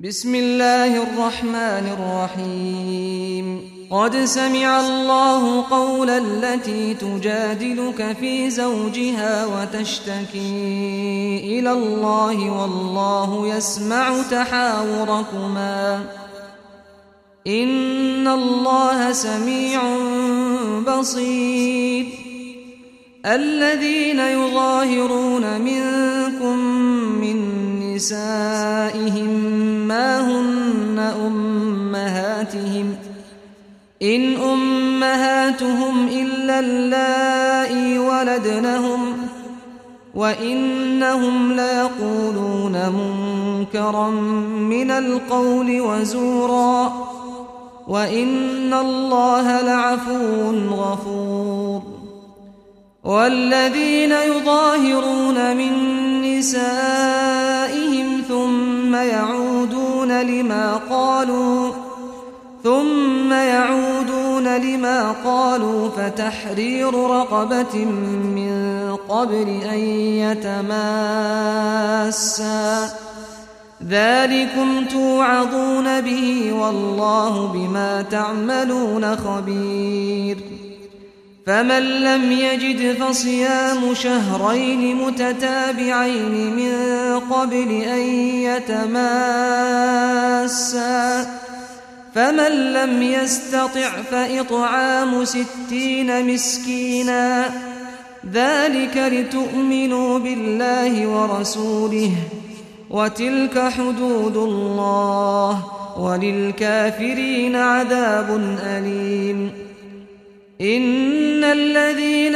بسم الله الرحمن الرحيم قد سمع الله قول التي تجادلك في زوجها وتشتكي إلى الله والله يسمع تحاوركما إن الله سميع بصير الذين يظاهرون منكم من نسائهم ما هن أمهاتهم إن أمهاتهم إلا اللائي ولدنهم وإنهم ليقولون منكرا من القول وزورا وإن الله لعفو غفور والذين يظاهرون من نسائهم ثم يعودون لما قالوا فتحرير رقبة من قبل أن يتماسا ذلكم توعظون به والله بما تعملون خبير فمن لم يجد فصيام شهرين متتابعين من قبل أن يتماسا فمن لم يستطع فإطعام 60 مسكينا ذلك لتؤمنوا بالله ورسوله وتلك حدود الله وللكافرين عذاب أليم إن الذين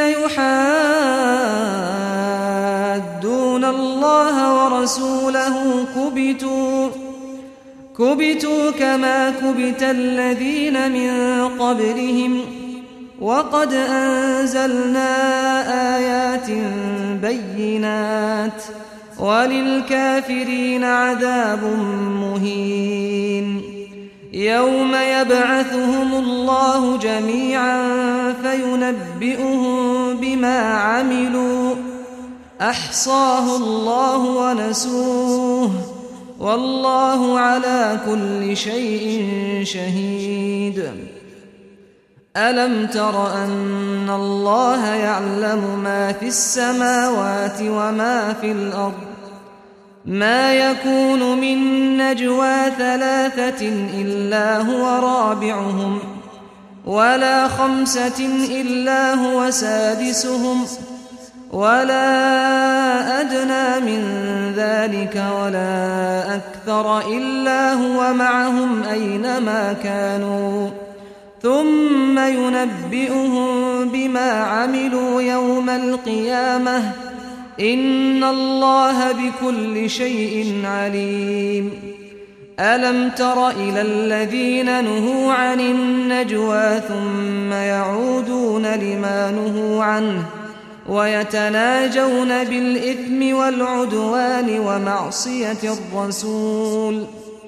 يحادون الله ورسوله كبتوا كما كبت الذين من قبلهم وقد أنزلنا آيات بينات وللكافرين عذاب مهين يوم يبعثهم الله جميعا فينبئهم بما عملوا أحصاه الله ونسوه والله على كل شيء شهيد ألم تر أن الله يعلم ما في السماوات وما في الأرض ما يكون من نجوى 3 إلا هو رابعهم ولا 5 إلا هو سادسهم ولا أدنى من ذلك ولا أكثر إلا هو معهم أينما كانوا ثم ينبئهم بما عملوا يوم القيامة إن الله بكل شيء عليم ألم تر إلى الذين نهوا عن النجوى ثم يعودون لما نهوا عنه ويتناجون بالإثم والعدوان ومعصية الرسول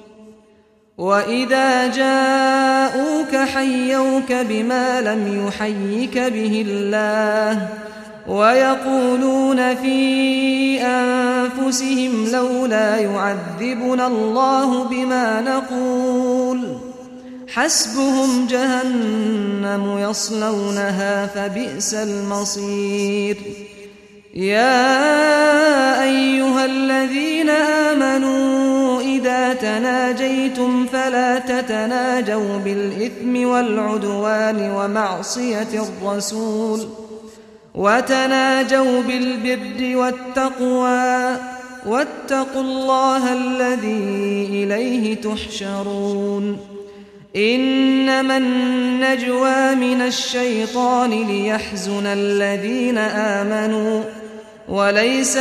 وإذا جاءوك حيوك بما لم يحيك به الله ويقولون في أنفسهم لولا يعذبنا الله بما نقول حسبهم جهنم يصلونها فبئس المصير يا أيها الذين آمنوا إذا تناجيتم فلا تتناجوا بالإثم والعدوان ومعصية الرسول وتناجوا بالبر والتقوى واتقوا الله الذي إليه تحشرون إنما النجوى من الشيطان ليحزن الذين آمنوا وليس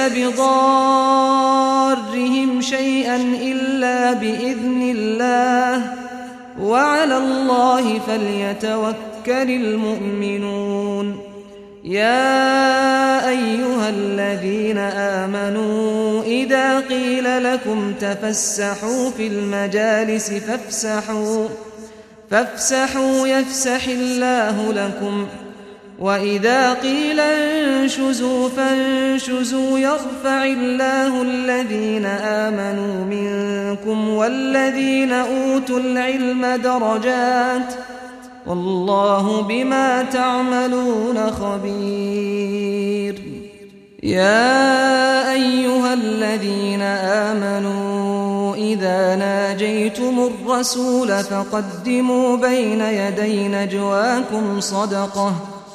بضارهم شيئا إلا بإذن الله وعلى الله فليتوكل المؤمنون يا أيها الذين آمنوا إذا قيل لكم تفسحوا في المجالس فافسحوا يفسح الله لكم وإذا قيل انشزوا فانشزوا يرفع الله الذين آمنوا منكم والذين أوتوا العلم درجات والله بما تعملون خبير. يا أيها الذين آمنوا إذا ناجيتم الرسول فقدموا بين يدي نجواكم صدقة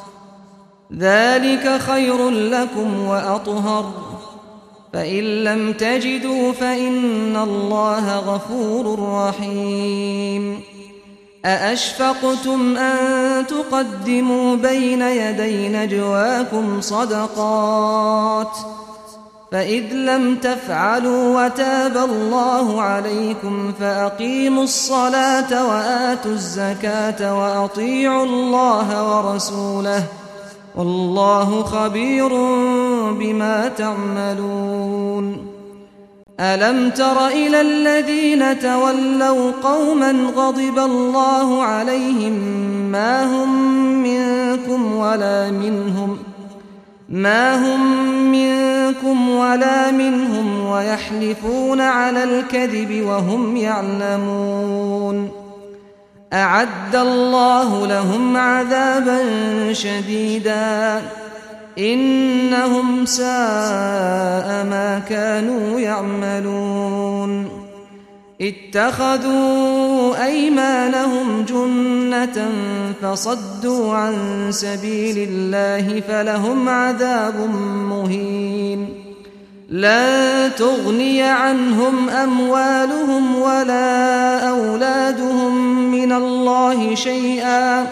ذلك خير لكم وأطهر فإن لم تجدوا فإن الله غفور رحيم. أأشفقتم أن تقدموا بين يدي نجواكم صدقات فإذ لم تفعلوا وتاب الله عليكم فأقيموا الصلاة وآتوا الزكاة وأطيعوا الله ورسوله والله خبير بما تعملون. ألم تر إلى الذين تولوا قوما غضب الله عليهم ما هم منكم ولا منهم ويحلفون على الكذب وهم يعلمون. أعد الله لهم عذابا شديدا إنهم ساء ما كانوا يعملون. اتخذوا أيمانهم جنة فصدوا عن سبيل الله فلهم عذاب مهين. لا تغني عنهم أموالهم ولا أولادهم من الله شيئا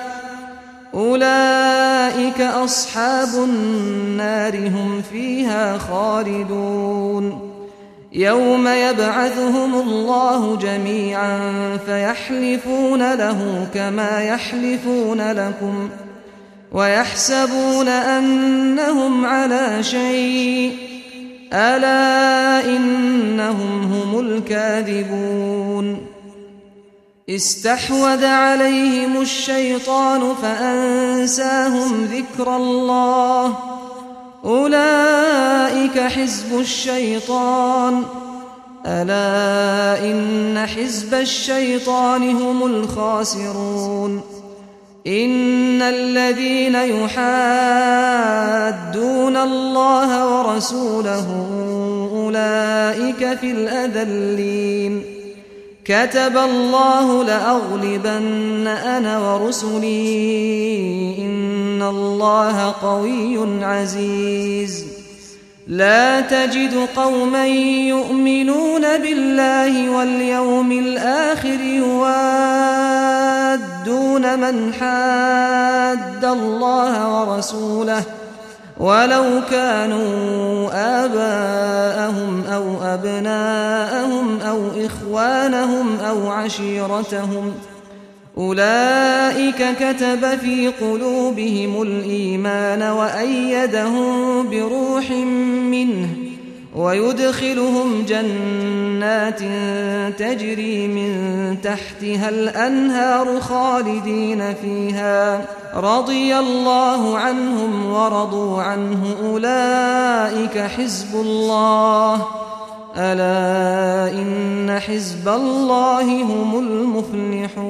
أولئك أصحاب النار هم فيها خالدون. يوم يبعثهم الله جميعا فيحلفون له كما يحلفون لكم ويحسبون أنهم على شيء ألا إنهم هم الكاذبون. استحوذ عليهم الشيطان فأنساهم ذكر الله أولئك حزب الشيطان ألا إن حزب الشيطان هم الخاسرون. إن الذين يحادون الله ورسوله أولئك في الأذلين. كتب الله لأغلبن أنا ورسلي إن الله قوي عزيز. لا تجد قوما يؤمنون بالله واليوم الآخر يوادون من حاد الله ورسوله ولو كانوا آباءهم أو أبناءهم أو إخوانهم أو عشيرتهم أولئك كتب في قلوبهم الإيمان وأيدهم بروح منه ويدخلهم جنات تجري من تحتها الأنهار خالدين فيها رضي الله عنهم ورضوا عنه أولئك حزب الله ألا إن حزب الله هم المفلحون.